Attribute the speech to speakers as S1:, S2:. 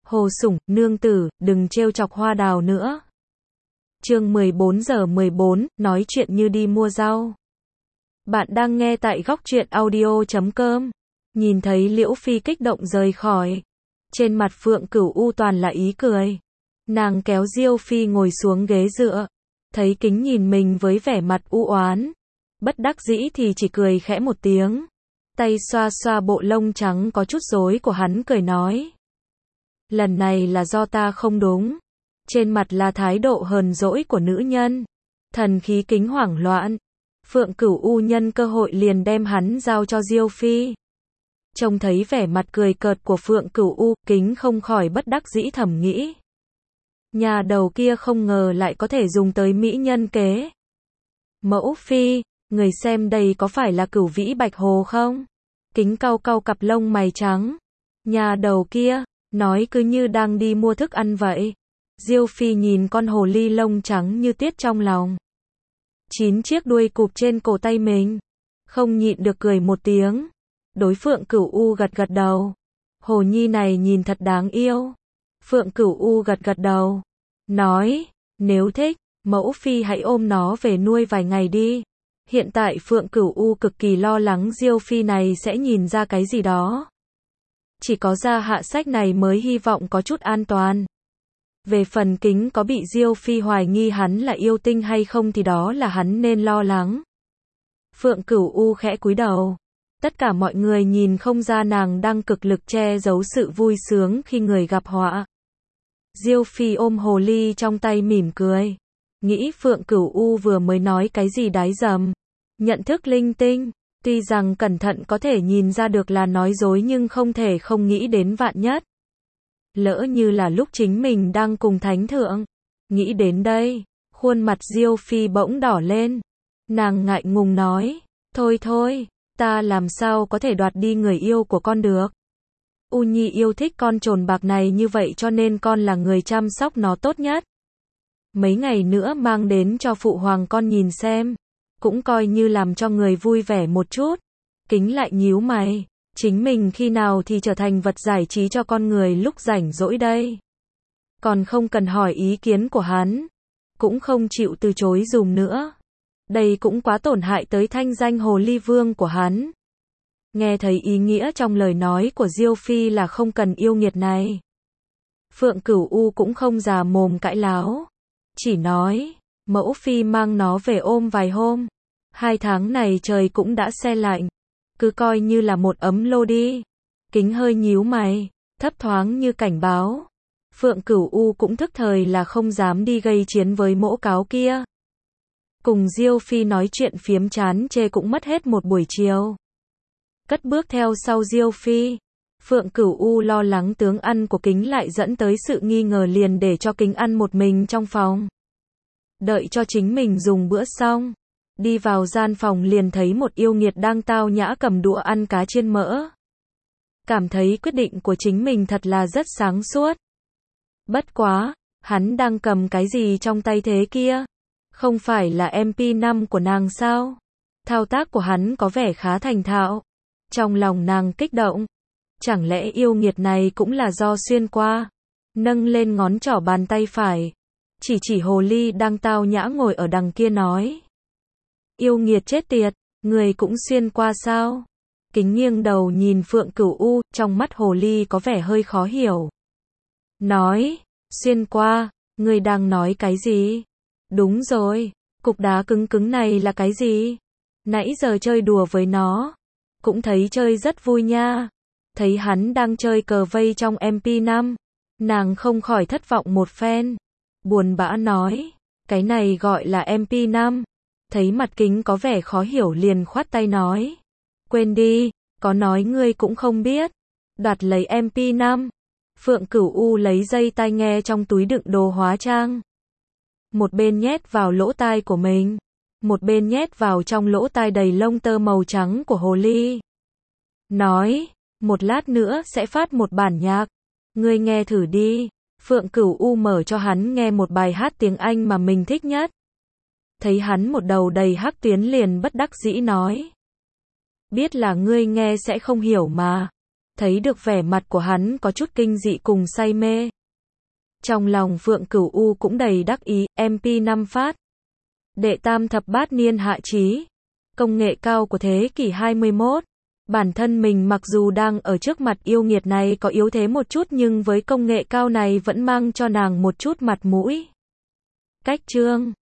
S1: Hồ Sủng, nương tử, đừng trêu chọc Hoa Đào nữa. Chương 14:14, nói chuyện như đi mua rau. Bạn đang nghe tại góc truyện audio.com. Nhìn thấy Liễu Phi kích động rời khỏi. Trên mặt Phượng Cửu U toàn là ý cười. Nàng kéo Diêu Phi ngồi xuống ghế dựa. Thấy Kính nhìn mình với vẻ mặt u oán. Bất đắc dĩ thì chỉ cười khẽ một tiếng. Tay xoa xoa bộ lông trắng có chút rối của hắn cười nói. Lần này là do ta không đúng. Trên mặt là thái độ hờn dỗi của nữ nhân. Thần khí Kính hoảng loạn. Phượng Cửu U nhân cơ hội liền đem hắn giao cho Diêu Phi. Trông thấy vẻ mặt cười cợt của Phượng Cửu U, Kính không khỏi bất đắc dĩ thầm nghĩ. Nhà đầu kia không ngờ lại có thể dùng tới mỹ nhân kế. Mẫu Phi, người xem đây có phải là Cửu Vĩ Bạch Hồ không? Kính cau cau cặp lông mày trắng. Nhà đầu kia, nói cứ như đang đi mua thức ăn vậy. Diêu Phi nhìn con hồ ly lông trắng như tuyết trong lòng. 9 chiếc đuôi cụp trên cổ tay mình. Không nhịn được cười một tiếng. Đối Phượng Cửu U gật gật đầu. Hồ nhi này nhìn thật đáng yêu. Phượng Cửu U gật gật đầu. Nói, nếu thích, mẫu Phi hãy ôm nó về nuôi vài ngày đi. Hiện tại Phượng Cửu U cực kỳ lo lắng Diêu Phi này sẽ nhìn ra cái gì đó. Chỉ có ra hạ sách này mới hy vọng có chút an toàn. Về phần Kính có bị Diêu Phi hoài nghi hắn là yêu tinh hay không thì đó là hắn nên lo lắng. Phượng Cửu U khẽ cúi đầu. Tất cả mọi người nhìn không ra nàng đang cực lực che giấu sự vui sướng khi người gặp họa. Diêu Phi ôm hồ ly trong tay mỉm cười. Nghĩ Phượng Cửu U vừa mới nói cái gì đái dầm. Nhận thức linh tinh. Tuy rằng cẩn thận có thể nhìn ra được là nói dối nhưng không thể không nghĩ đến vạn nhất. Lỡ như là lúc chính mình đang cùng thánh thượng. Nghĩ đến đây, khuôn mặt Diêu Phi bỗng đỏ lên. Nàng ngại ngùng nói, thôi thôi, ta làm sao có thể đoạt đi người yêu của con được. U Nhi yêu thích con trồn bạc này như vậy cho nên con là người chăm sóc nó tốt nhất. Mấy ngày nữa mang đến cho phụ hoàng con nhìn xem. Cũng coi như làm cho người vui vẻ một chút. Kính lại nhíu mày. Chính mình khi nào thì trở thành vật giải trí cho con người lúc rảnh rỗi đây. Còn không cần hỏi ý kiến của hắn. Cũng không chịu từ chối dùm nữa. Đây cũng quá tổn hại tới thanh danh hồ ly vương của hắn. Nghe thấy ý nghĩa trong lời nói của Diêu Phi là không cần yêu nghiệt này. Phượng Cửu U cũng không già mồm cãi láo. Chỉ nói, mẫu Phi mang nó về ôm vài hôm. 2 tháng này trời cũng đã se lạnh. Cứ coi như là một ấm lô đi. Kính hơi nhíu mày, thấp thoáng như cảnh báo. Phượng Cửu U cũng thức thời là không dám đi gây chiến với mỗ cáo kia. Cùng Diêu Phi nói chuyện phiếm chán chê cũng mất hết một buổi chiều. Cất bước theo sau Diêu Phi. Phượng Cửu U lo lắng tướng ăn của Kính lại dẫn tới sự nghi ngờ liền để cho Kính ăn một mình trong phòng. Đợi cho chính mình dùng bữa xong. Đi vào gian phòng liền thấy một yêu nghiệt đang tao nhã cầm đũa ăn cá chiên mỡ. Cảm thấy quyết định của chính mình thật là rất sáng suốt. Bất quá, hắn đang cầm cái gì trong tay thế kia? Không phải là MP5 của nàng sao? Thao tác của hắn có vẻ khá thành thạo. Trong lòng nàng kích động. Chẳng lẽ yêu nghiệt này cũng là do xuyên qua? Nâng lên ngón trỏ bàn tay phải. Chỉ hồ ly đang tao nhã ngồi ở đằng kia nói. Yêu nghiệt chết tiệt, người cũng xuyên qua sao? Kính nghiêng đầu nhìn Phượng Cửu U, trong mắt hồ ly có vẻ hơi khó hiểu. Nói, xuyên qua, người đang nói cái gì? Đúng rồi, cục đá cứng cứng này là cái gì? Nãy giờ chơi đùa với nó, cũng thấy chơi rất vui nha. Thấy hắn đang chơi cờ vây trong MP5, nàng không khỏi thất vọng một phen. Buồn bã nói, cái này gọi là MP5. Thấy mặt Kính có vẻ khó hiểu liền khoát tay nói. Quên đi, có nói ngươi cũng không biết. Đoạt lấy MP5. Phượng Cửu U lấy dây tai nghe trong túi đựng đồ hóa trang. Một bên nhét vào lỗ tai của mình. Một bên nhét vào trong lỗ tai đầy lông tơ màu trắng của hồ ly. Nói, một lát nữa sẽ phát một bản nhạc. Ngươi nghe thử đi. Phượng Cửu U mở cho hắn nghe một bài hát tiếng Anh mà mình thích nhất. Thấy hắn một đầu đầy hắc tuyến liền bất đắc dĩ nói. Biết là ngươi nghe sẽ không hiểu mà. thấy được vẻ mặt của hắn có chút kinh dị cùng say mê. Trong lòng Phượng Cửu U cũng đầy đắc ý, MP5 phát. Đệ tam thập bát niên hạ trí. Công nghệ cao của thế kỷ 21. Bản thân mình mặc dù đang ở trước mặt yêu nghiệt này có yếu thế một chút nhưng với công nghệ cao này vẫn mang cho nàng một chút mặt mũi. Cách chương